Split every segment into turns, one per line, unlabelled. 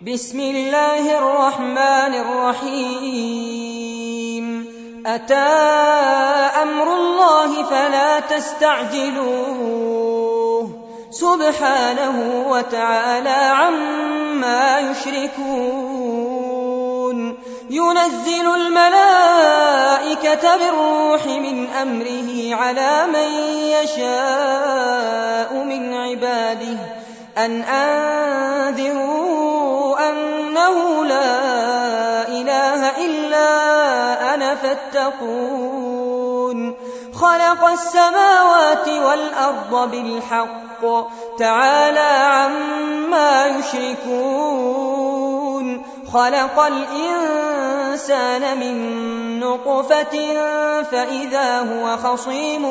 بسم الله الرحمن الرحيم أتى أمر الله فلا تستعجلوه سبحانه وتعالى عما يشركون ينزل الملائكة بالروح من أمره على من يشاء من عباده أن أنذروا أنه لا إله إلا أنا فاتقون خلق السماوات والأرض بالحق تعالى عما يشركون خلق الإنسان من نطفة فإذا هو خصيم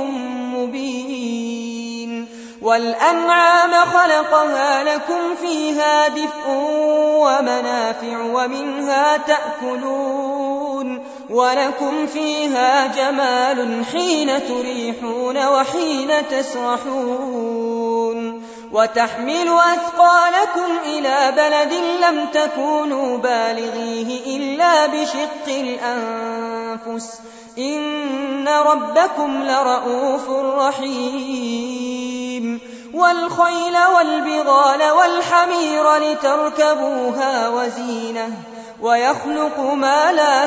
مبين والأنعام خلقها لكم فيها دفء ومنافع ومنها تأكلون ولكم فيها جمال حين تريحون وحين تسرحون وتحمل أثقالكم إلى بلد لم تكونوا بالغيه إلا بشق الأنفس إن ربكم لرؤوف رحيم والخيل والبغال والحمير لتركبوها وزينة ويخلق ما لا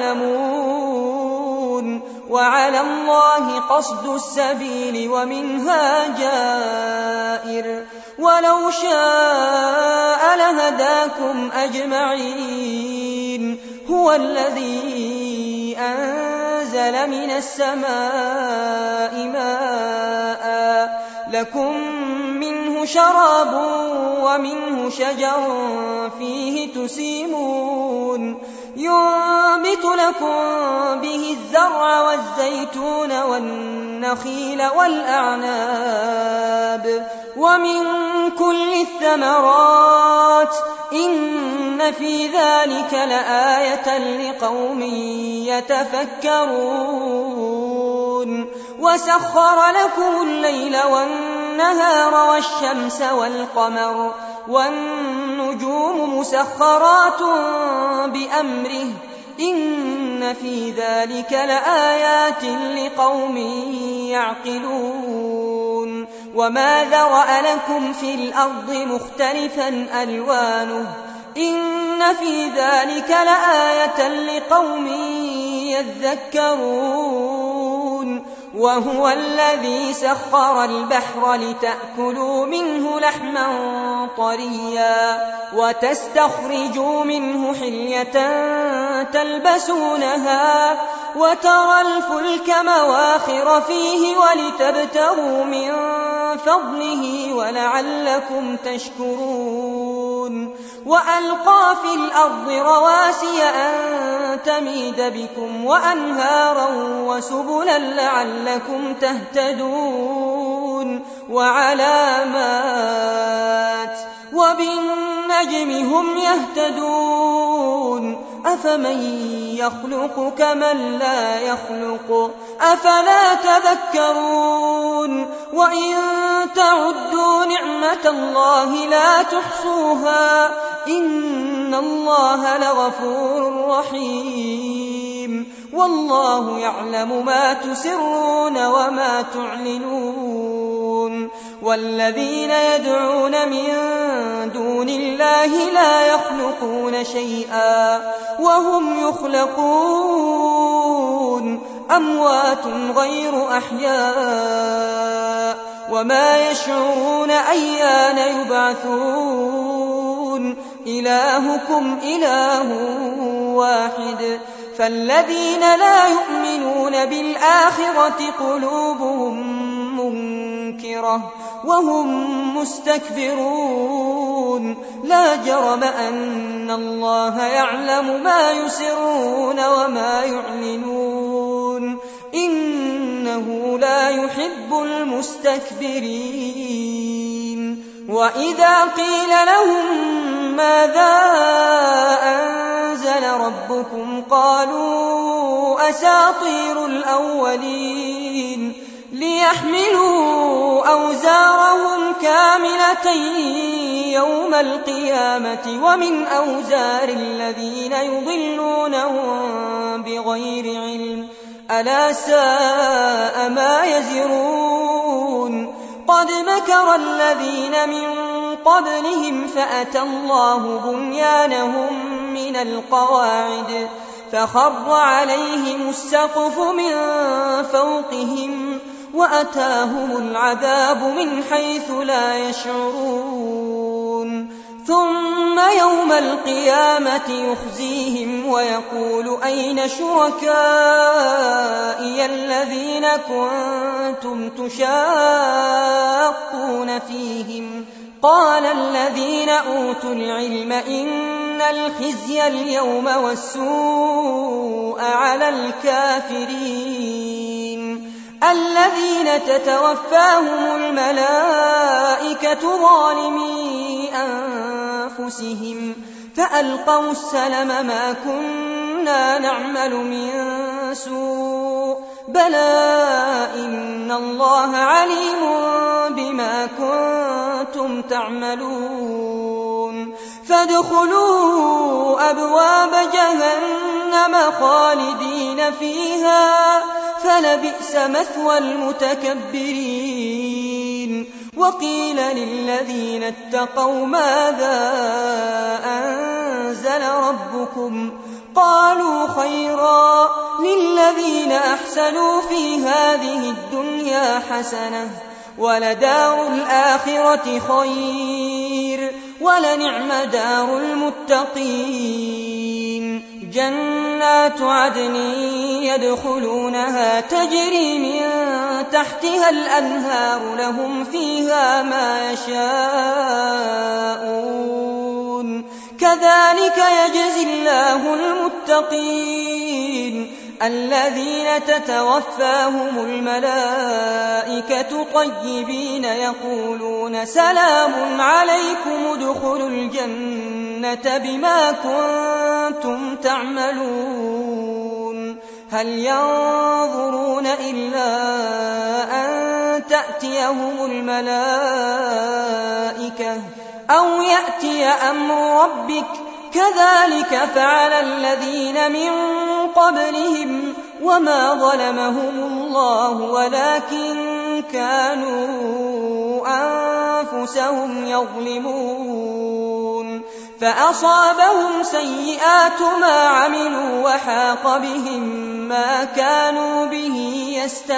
تعلمون وعلى الله قصد السبيل ومنها جائر ولو شاء لهداكم أجمعين هو الذي أنزل من السماء ماء لكم منه شراب ومنه شجر فيه تسيمون ينبت لكم به الزرع والزيتون والنخيل والأعناب ومن كل الثمرات إن في ذلك لآية لقوم يتفكرون وسخر لكم الليل والنهار والشمس والقمر والنجوم مسخرات بأمره إن في ذلك لآيات لقوم يعقلون وما ذرأ لكم في الأرض مختلفا ألوانه إن في ذلك لآية لقوم يذكرون وهو الذي سخر البحر لتأكلوا منه لحما طريا وتستخرجوا منه حلية تلبسونها وترى الفلك مواخر فيه ولتبتغوا من فضله ولعلكم تشكرون وألقى في الأرض رواسي أن تميد بكم وأنهارا وسبلا لعلكم تهتدون وعلامات وبالنجم هم يهتدون أفمن يخلق كمن لا يخلق أفلا تذكرون وإن تعدوا نعمة الله لا تحصوها إن الله لغفور رحيم والله يعلم ما تسرون وما تعلنون والذين يدعون من دون الله لا يخلقون شيئا وهم يخلقون أموات غير أحياء وما يشعرون أيان يبعثون إلهكم إله واحد فالذين لا يؤمنون بالآخرة قلوبهم منكرة وهم مستكبرون لا جرم أن الله يعلم ما يسرون وما يعلنون إنه لا يحب المستكبرين وإذا قيل لهم ماذا أنزل ربكم قالوا أساطير الأولين ليحملوا أوزارهم كاملة يوم القيامة ومن أوزار الذين يضلونهم بغير علم ألا ساء ما يزرون قد مكر الذين من قبلهم فأتى الله بنيانهم من القواعد فخر عليهم السقف من فوقهم وأتاهم العذاب من حيث لا يشعرون ثم يوم القيامة يخزيهم ويقول أين شركائي الذين كنتم تشاقون فيهم قال الذين أوتوا العلم إن الخزي اليوم والسوء على الكافرين الذين تتوفاهم الملائكة ظالمي أنفسهم فألقوا السلم ما كنا نعمل من سوء بلى إن الله عليم بما كنتم تعملون فادخلوا أبواب جهنم خالدين فيها فلبئس مثوى المتكبرين وقيل للذين اتقوا ماذا أنزل ربكم قالوا خيرا للذين أحسنوا في هذه الدنيا حسنة ولدار الآخرة خير ولنعم دار المتقين جنات عدن يدخلونها تجري من تحتها الأنهار لهم فيها ما يشاءون كذلك يجزي الله المتقين الذين تتوفاهم الملائكة طيبين يقولون سلام عليكم ادخلوا الجنة بما كنتم تعملون هل ينظرون إلا أن تأتيهم الملائكة أو يأتي أمر ربك كذلك فعل الذين من قبلهم وما ظلمهم الله ولكن كانوا أنفسهم يظلمون فأصابهم سيئات ما عملوا وحاق بهم ما كانوا به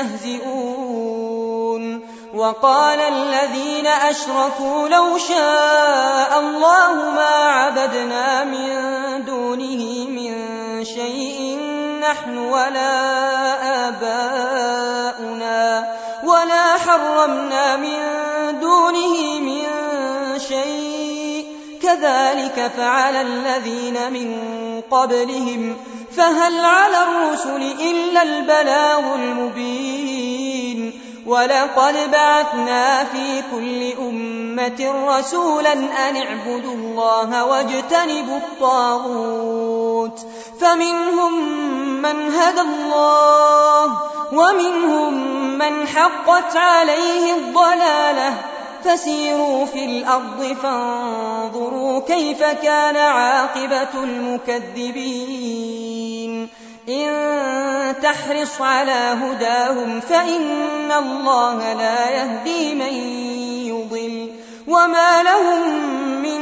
يستهزئون وقال الذين أشركوا لو شاء الله ما عبدنا من دونه من شيء نحن ولا آباؤنا ولا حرمنا من دونه من شيء كذلك فعل الذين من قبلهم فهل على الرسل إلا البلاغ المبين ولقد بعثنا في كل أمة رسولا أن اعبدوا الله واجتنبوا الطاغوت فمنهم من هدى الله ومنهم من حقت عليه الضلالة فسيروا في الأرض فانظروا كيف كان عاقبة المكذبين إن تحرص على هداهم فإن الله لا يهدي من يضل وما لهم من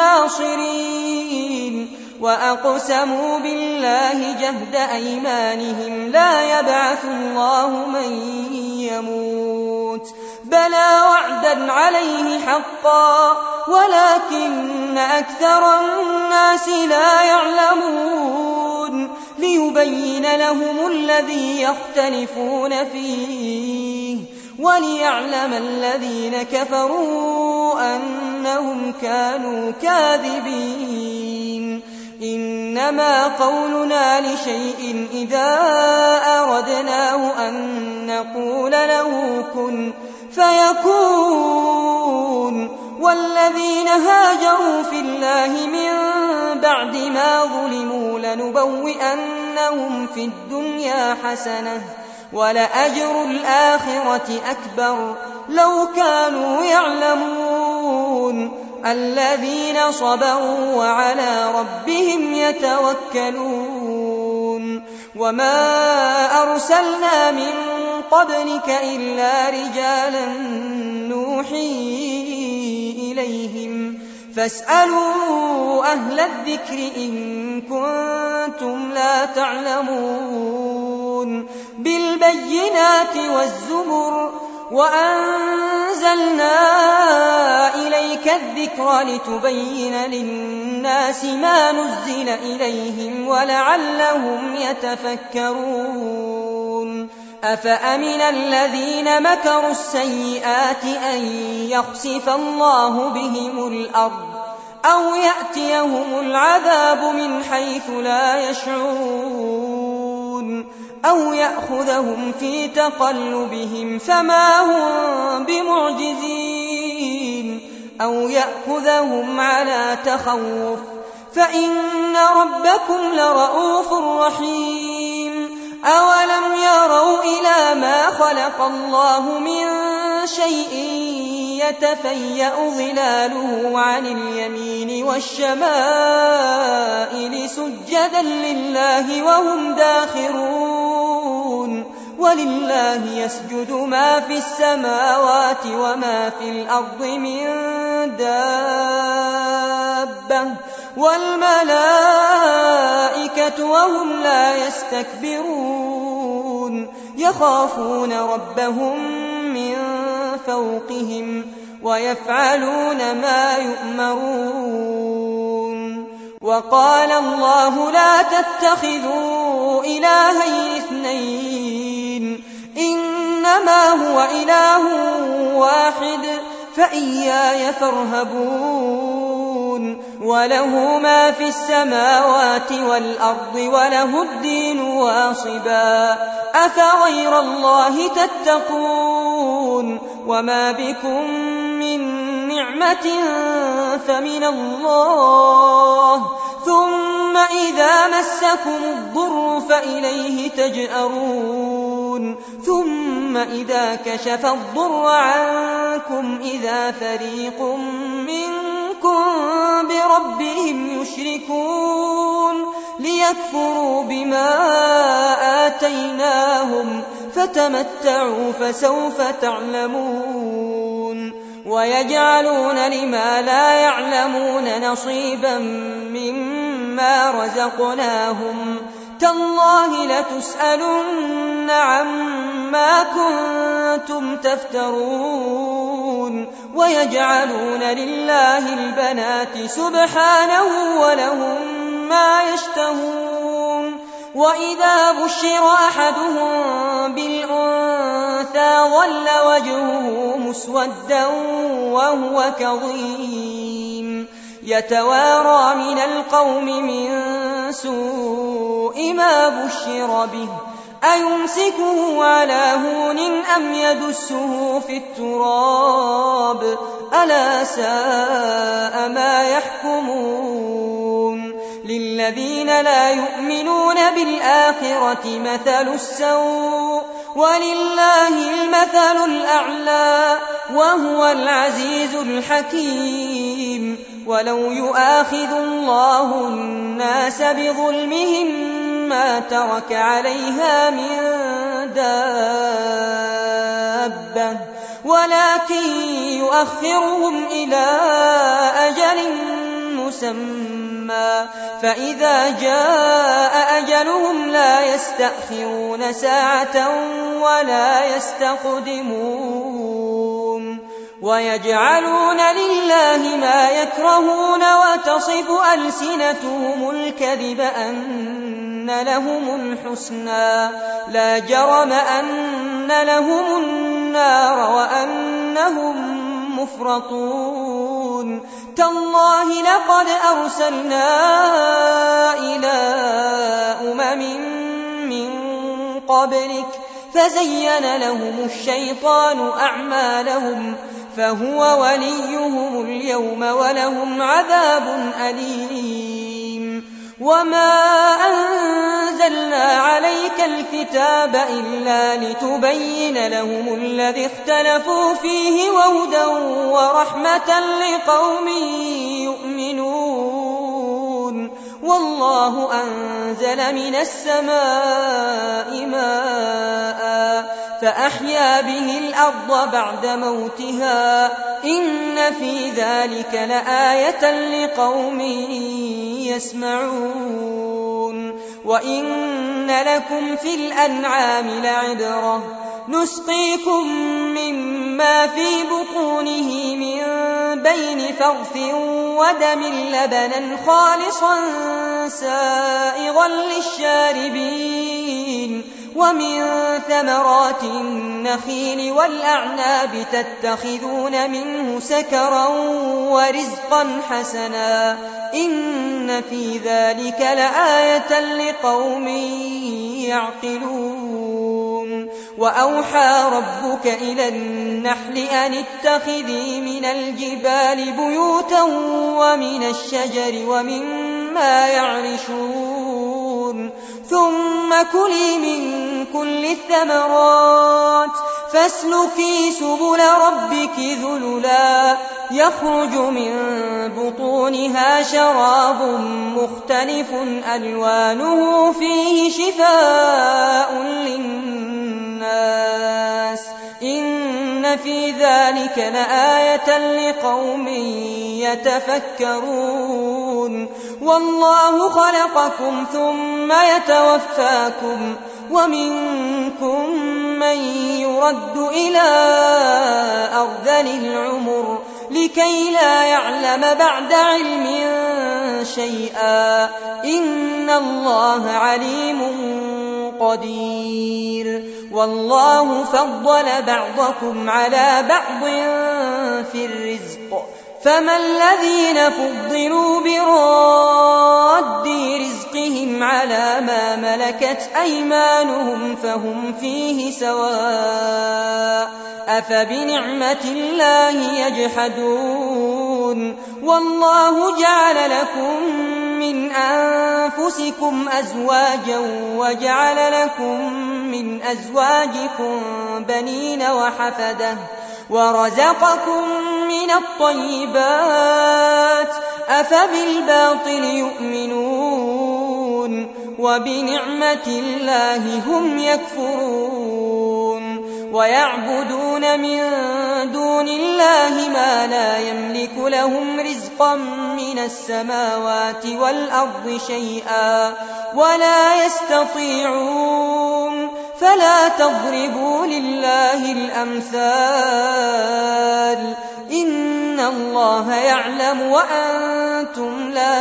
ناصرين وأقسموا بالله جهد أيمانهم لا يبعث الله من يموت بلى وعدا عليه حقا ولكن أكثر الناس لا يعلمون ليبين لهم الذي يختلفون فيه وليعلم الذين كفروا أنهم كانوا كاذبين إنما قولنا لشيء إذا أردناه أن نقول له كن فيكون والذين هاجروا في الله من بعد ما ظلموا لنبوئنهم في الدنيا حسنة ولأجر الآخرة أكبر لو كانوا يعلمون الذين صبروا وعلى ربهم يتوكلون وما أرسلنا من قبلك إلا رجالا نوحي إليهم فاسألوا أهل الذكر إن كنتم لا تعلمون بالبينات والزبر وأنزلنا إليك الذكر لتبين للناس ما نزل إليهم ولعلهم يتفكرون أفأمن الذين مكروا السيئات أن يخسف الله بهم الأرض أو يأتيهم العذاب من حيث لا يشعرون أو يأخذهم في تقلبهم فما هم بمعجزين أو يأخذهم على تخوف فإن ربكم لرؤوف رحيم أولم يروا إلى ما خلق الله من شيء يتفيأ ظلاله عن اليمين والشمائل سجدا لله وهم داخرون ولله يسجد ما في السماوات وما في الأرض من دابة والملائكة وهم لا يستكبرون يخافون ربهم من فوقهم ويفعلون ما يؤمرون وقال الله لا تتخذوا إلهين اثنين إنما هو إله واحد فإياي فارهبون وله ما في السماوات والأرض وله الدين واصبا أفغير الله تتقون وما بكم من نعمة فمن الله ثم إذا مسكم الضر فإليه تجأرون ثم إذا كشف الضر عنكم إذا فريق منكم بربهم يشركون ليكفروا بما آتيناهم فتمتعوا فسوف تعلمون ويجعلون لما لا يعلمون نصيبا مما رزقناهم تالله لتسألن عما كنتم تفترون ويجعلون لله البنات سبحانه ولهم ما يشتهون وإذا بشر أحدهم بالأنثى ظل وجهه مسودا وهو كظيم يتوارى من القوم من سوء ما بشر به أيمسكه على هون أم يدسه في التراب ألا ساء ما يحكمون للذين لا يؤمنون بالآخرة مثل السوء ولله المثل الأعلى وهو العزيز الحكيم ولو يؤاخذ الله الناس بظلمهم ما ترك عليها من دابة ولكن يؤخرهم إلى أجل مسمى فإذا جاء أجلهم لا يستأخرون ساعة ولا يستقدمون ويجعلون لله ما يكرهون وتصف ألسنتهم الكذب أن لهم الحسنى لا جرم أن لهم النار وأنهم مفرطون تالله لقد أرسلنا إلى من قبلك فزين لهم الشيطان أعمالهم فهو وليهم اليوم ولهم عذاب أليم وما أنزلنا أنزلنا عليك الكتاب إلا لتبين لهم الذي اختلفوا فيه وهدى ورحمة لقوم يؤمنون والله أنزل من السماء ماء فأحيا به الأرض بعد موتها إن في ذلك لآية لقوم يسمعون وإن لكم في الأنعام لعبرة نسقيكم مما في بطونه من بين فرث ودم لبنا خالصا سائغا للشاربين ومن ثمرات النخيل والأعناب تتخذون منه سكرا ورزقا حسنا إن في ذلك لآية لقوم يعقلون وأوحى ربك إلى النحل أن اتخذي من الجبال بيوتا ومن الشجر ومما يعرشون ثم كلي من كل الثمرات فاسلكي سبل ربك ذللا يخرج من بطونها شراب مختلف ألوانه فيه شفاء للناس إن في ذلك لآية لقوم يتفكرون والله خلقكم ثم يتوفاكم ومنكم من يرد إلى أرذل العمر لكي لا يعلم بعد علم شيئا إن الله عليم قدير والله فضل بعضكم على بعض في الرزق فما الذين فضلوا براد رزقهم على ما ملكت أيمانهم فهم فيه سواء أفبنعمة الله يجحدون والله جعل لكم من أنفسكم أزواجا وجعل لكم من أزواجكم بنين وحفدة ورزقكم من الطيبات أفبالباطل يؤمنون وبنعمة الله هم يكفرون ويعبدون من دون الله ما لا يملك لهم رزقا من السماوات والأرض شيئا ولا يستطيعون فلا تضربوا لله الأمثال إن الله يعلم وأنتم لا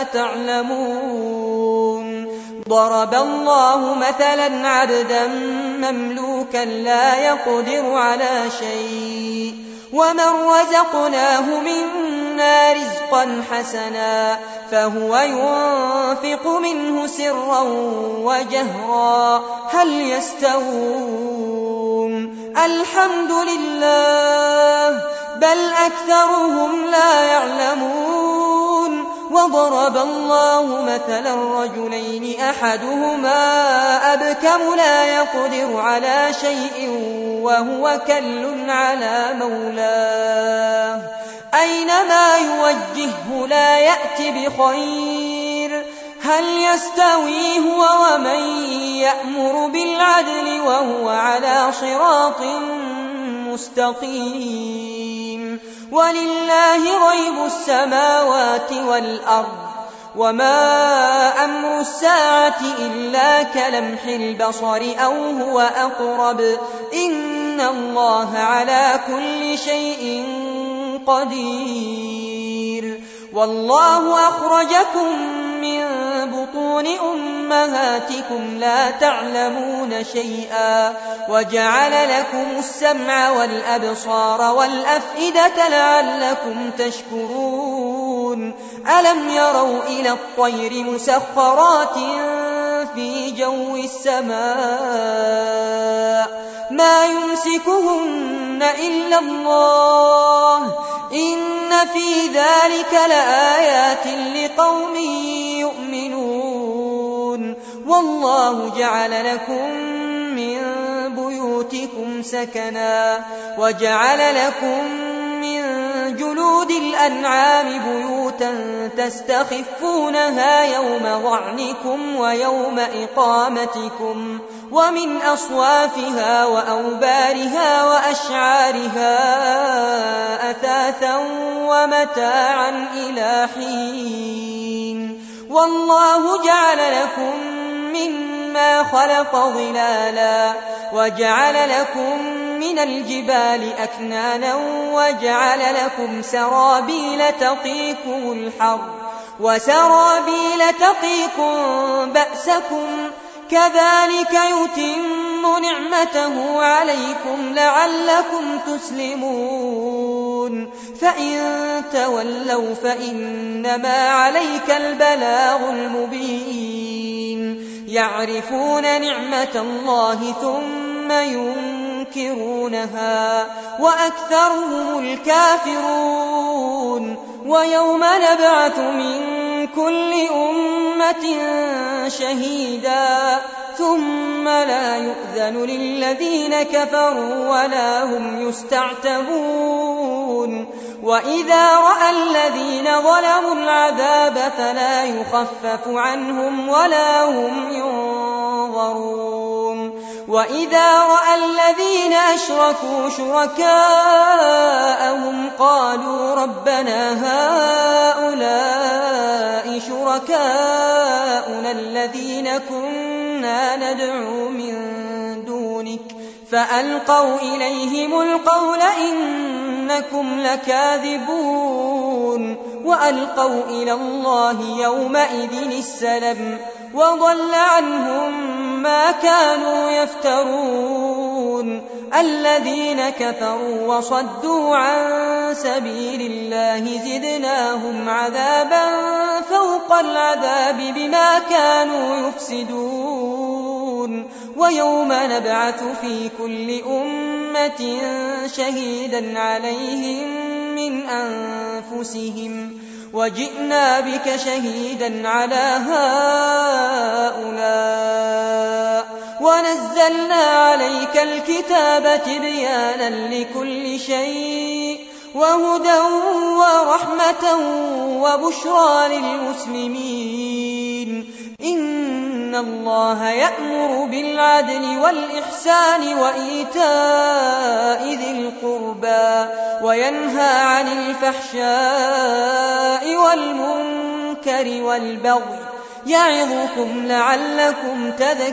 تعلمون ضرب الله مثلا عبدا مملوكا لا يقدر على شيء ومن رزقناه منا رزقا حسنا فهو ينفق منه سرا وجهرا هل يستوون الحمد لله بل أكثرهم لا يعلمون وضرب الله مثلا رجلين أحدهما أبكم لا يقدر على شيء وهو كل على مولاه أينما يوجهه لا يأتي بخير هل يستوي هو ومن يأمر بالعدل وهو على صراط مستقيم ولله غيب السماوات والأرض وما أمر الساعة إلا كلمح البصر أو هو أقرب إن الله على كل شيء قدير والله أخرجكم من بطون أمهاتكم لا تعلمون شيئا وجعل لكم السمع والأبصار والأفئدة لعلكم تشكرون ألم يروا إلى الطير مسخرات في جو السماء ما يمسكهن إلا الله إن في ذلك لآيات لقوم يؤمنون والله جعل لكم من بيوتكم سكنا وجعل لكم من جلود الأنعام بيوتا تستخفونها يوم ظعنكم ويوم إقامتكم ومن أصوافها وأوبارها وأشعارها أثاثا ومتاعا إلى حين والله جعل لكم مما خلق ظلالا وجعل لكم من الجبال أكنانا وجعل لكم سرابيل تقيكم الحر وسرابيل تقيكم بأسكم كذلك يتم نعمته عليكم لعلكم تسلمون فإن تولوا فإنما عليك البلاغ المبين يعرفون نعمة الله ثم ينكرونها وأكثرهم الكافرون ويوم نبعث من كل أمة شهيدا ثم لا يؤذن للذين كفروا ولا هم يستعتبون وإذا رأى الذين ظلموا العذاب فلا يخفف عنهم ولا هم ينظرون وإذا رأى الذين أشركوا شركاءهم قالوا ربنا هؤلاء شركاؤنا الذين كنا ندعو من دونك فألقوا إليهم القول إنكم لكاذبون وألقوا إلى الله يومئذ السلم وضل عنهم ما كانوا يفترون الذين كفروا وصدوا عن سبيل الله زدناهم عذابا فوق العذاب بما كانوا يفسدون ويوم نبعث في كل أمة شهيدا عليهم من أنفسهم وجئنا بك شهيدا على هؤلاء ونزلنا عليك الكتاب تبيانا لكل شيء وهدى ورحمة وبشرى للمسلمين إن الله يأمر بالعدل والإحسان وإيتاء ذي القربى وينهى عن الفحشاء والمنكر والبغي يعظكم لعلكم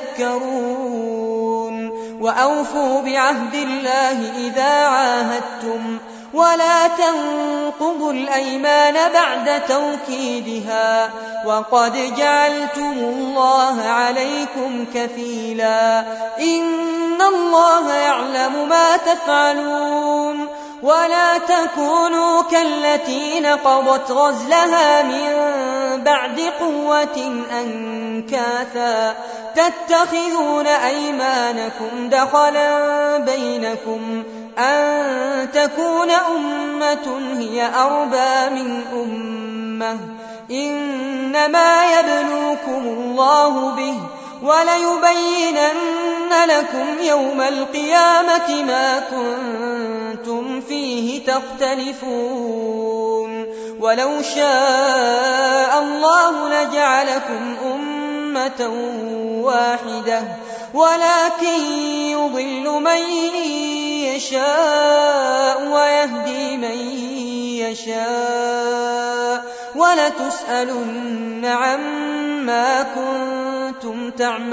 تذكرون وأوفوا بعهد الله إذا عاهدتم ولا تنقضوا الأيمان بعد توكيدها وقد جعلتم الله عليكم كفيلا إن الله يعلم ما تفعلون ولا تكونوا كالتي نقضت غزلها من بعد قوة أنكاثا تتخذون أيمانكم دخلا بينكم أن تكون أمة هي أربى من أمة إنما يبلوكم الله به وليبينن لكم يوم القيامة ما كنتم فيه تختلفون ولو شاء الله لجعلكم أمة واحدة ولكن يضل من يشاء ويهدي من يشاء ولتسألن عما كنتم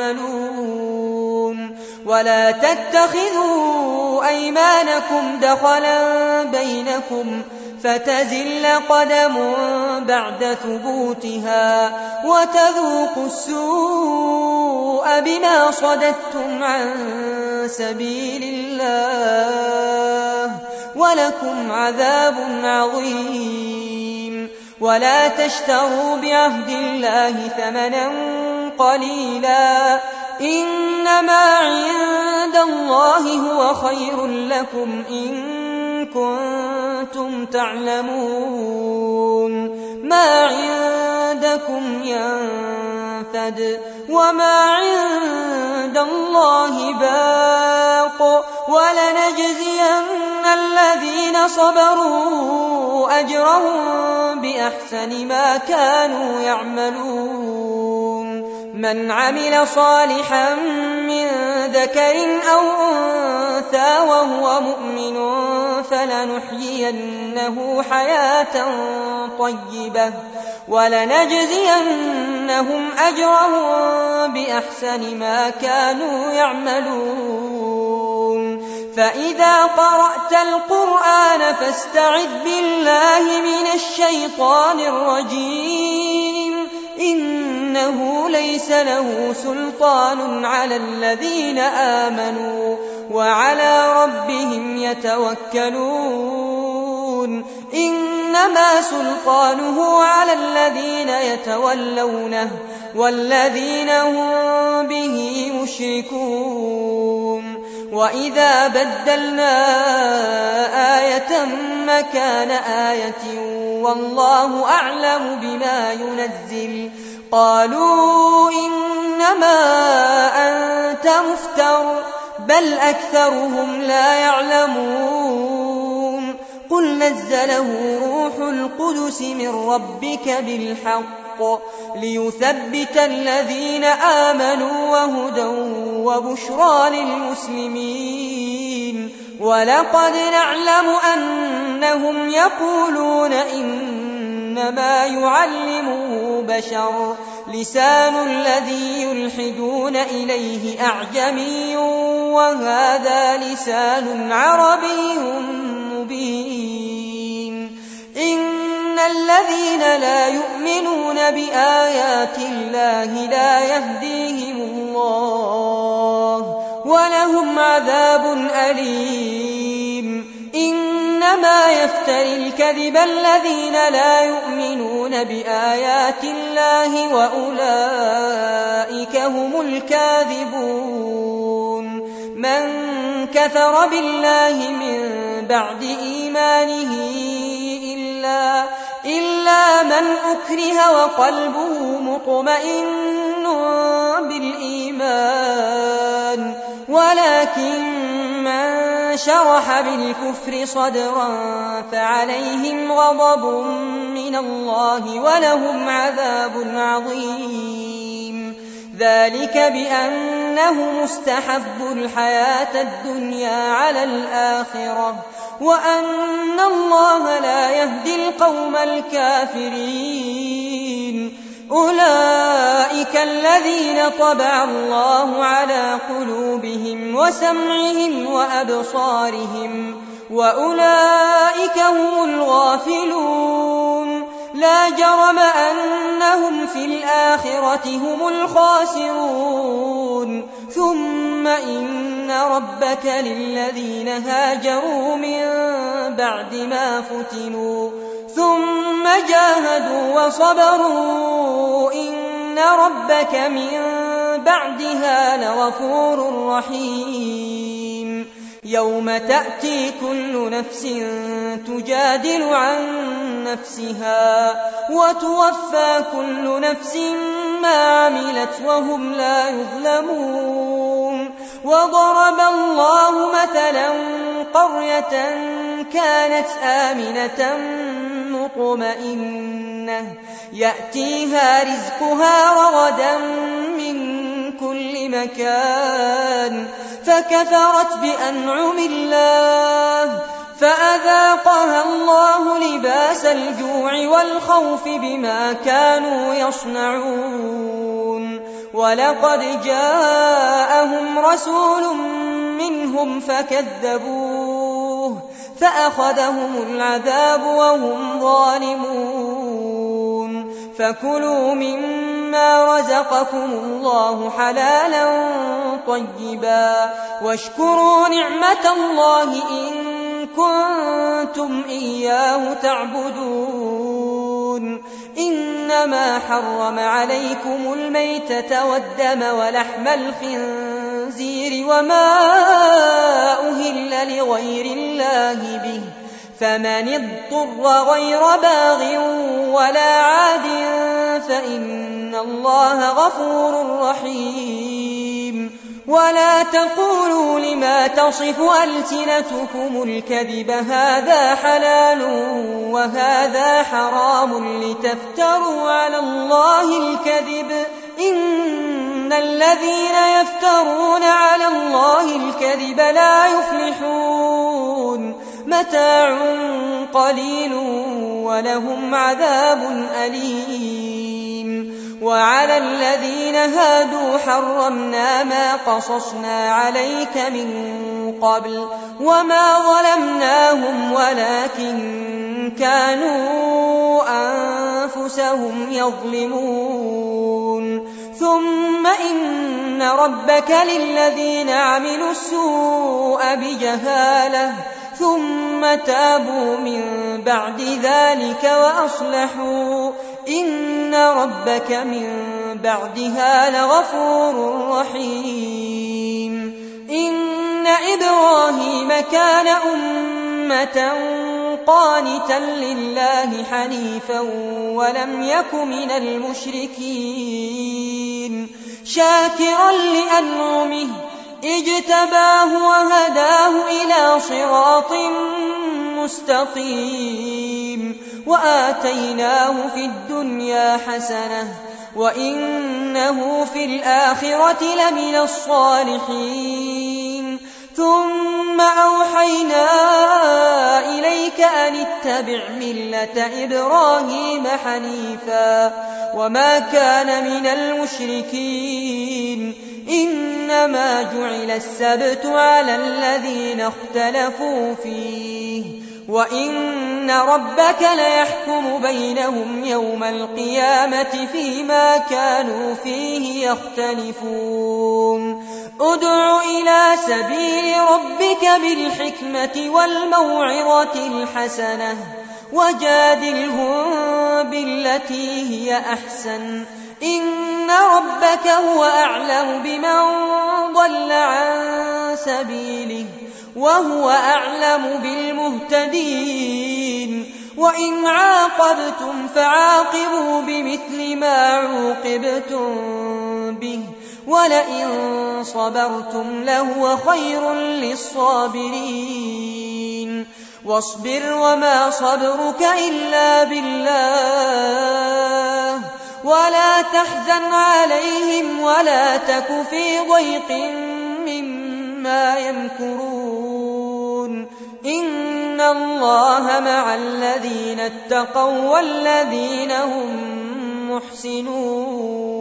تعملون ولا تتخذوا أيمانكم دخلا بينكم فتزل قدم بعد ثبوتها وتذوقوا السوء بما صددتم عن سبيل الله ولكم عذاب عظيم ولا تشتروا بعهد الله ثمنا قليلا إنما عند الله هو خير لكم إن كنتم تعلمون ما عندكم ينفد ينفد وما عند الله باق ولنجزين الذين صبروا أجرهم بأحسن ما كانوا يعملون من عمل صالحا من ذكر أو أنثى وهو مؤمن فلنحيينه حياة طيبة ولنجزينهم أجرهم بأحسن ما كانوا يعملون فإذا قرأت القرآن فاستعذ بالله من الشيطان الرجيم إنه ليس له سلطان على الذين آمنوا وعلى ربهم يتوكلون إنما سلطانه على الذين يتولونه والذين هم به مشركون وإذا بدلنا آية مكان آية والله أعلم بما ينزل قالوا إنما أنت مفتر بل أكثرهم لا يعلمون قل نزله روح القدس من ربك بالحق ليثبت الذين آمنوا وهدى وبشرى للمسلمين ولقد نعلم أنهم يقولون إنما يعلمه بشر لسان الذي يلحدون إليه أعجمي وهذا لسان عربي مبين إن الذين لا يؤمنون بآيات الله لا يهديهم الله ولهم عذاب أليم إنما يفتري الكذب الذين لا يؤمنون بآيات الله وأولئك هم الكاذبون من كفر بالله من بعد إيمانه إلا من أكره وقلبه مطمئن بالإيمان ولكن من شرح بالكفر صدرا فعليهم غضب من الله ولهم عذاب عظيم ذلك بأنه مستحب الحياة الدنيا على الآخرة وأن الله لا يهدي القوم الكافرين أولئك الذين طبع الله على قلوبهم وسمعهم وأبصارهم وأولئك هم الغافلون لا جرم أنهم في الآخرة هم الخاسرون ثم إن ربك للذين هاجروا من بعد ما فتنوا ثم جاهدوا وصبروا إن ربك من بعدها لغفور رحيم يوم تأتي كل نفس تجادل عن نفسها وتوفى كل نفس ما عملت وهم لا يظلمون وضرب الله مثلا قرية كانت آمنة مطمئنة يأتيها رزقها رغدا من كل مكان فكفرت بأنعم الله فأذاقها الله لباس الجوع والخوف بما كانوا يصنعون ولقد جاءهم رسول منهم فكذبوه فأخذهم العذاب وهم ظالمون فكلوا مما رزقكم الله حلالا طيبا واشكروا نعمة الله إن كنتم إياه تعبدون إنما حرم عليكم الميتة والدم ولحم الخنزير وما أهل لغير الله به فمن اضطر غير باغ ولا عاد فإن الله غفور رحيم. ولا تقولوا لما تصف ألسنتكم الكذب هذا حلال وهذا حرام لتفتروا على الله الكذب إن الذين يفترون على الله الكذب لا يفلحون. متاع قليل ولهم عذاب أليم. وعلى الذين هادوا حرمنا ما قصصنا عليك من قبل وما ظلمناهم ولكن كانوا أنفسهم يظلمون. ثم إن ربك للذين عملوا السوء بجهالة ثم تابوا من بعد ذلك وأصلحوا إن ربك من بعدها لغفور رحيم. إن إبراهيم كان أمة قانتا لله حنيفا ولم يك من المشركين شاكرا لأنعمه اجتباه وهداه إلى صراط مستقيم. وآتيناه في الدنيا حسنة وإنه في الآخرة لمن الصالحين. ثم أوحينا إليك أن اتبع ملة إبراهيم حنيفا وما كان من المشركين. إنما جعل السبت على الذين اختلفوا فيه وإن ربك ليحكم بينهم يوم القيامة فيما كانوا فيه يختلفون. ادع إلى سبيل ربك بالحكمة والموعظة الحسنة وجادلهم بالتي هي أحسن إن ربك هو أعلم بمن ضل عن سبيله وهو أعلم بالمهتدين. وإن عاقبتم فعاقبوا بمثل ما عوقبتم به ولئن صبرتم لهو خير للصابرين. واصبر وما صبرك إلا بالله ولا تحزن عليهم ولا تك في ضيق مما يمكرون. إن الله مع الذين اتقوا والذين هم محسنون.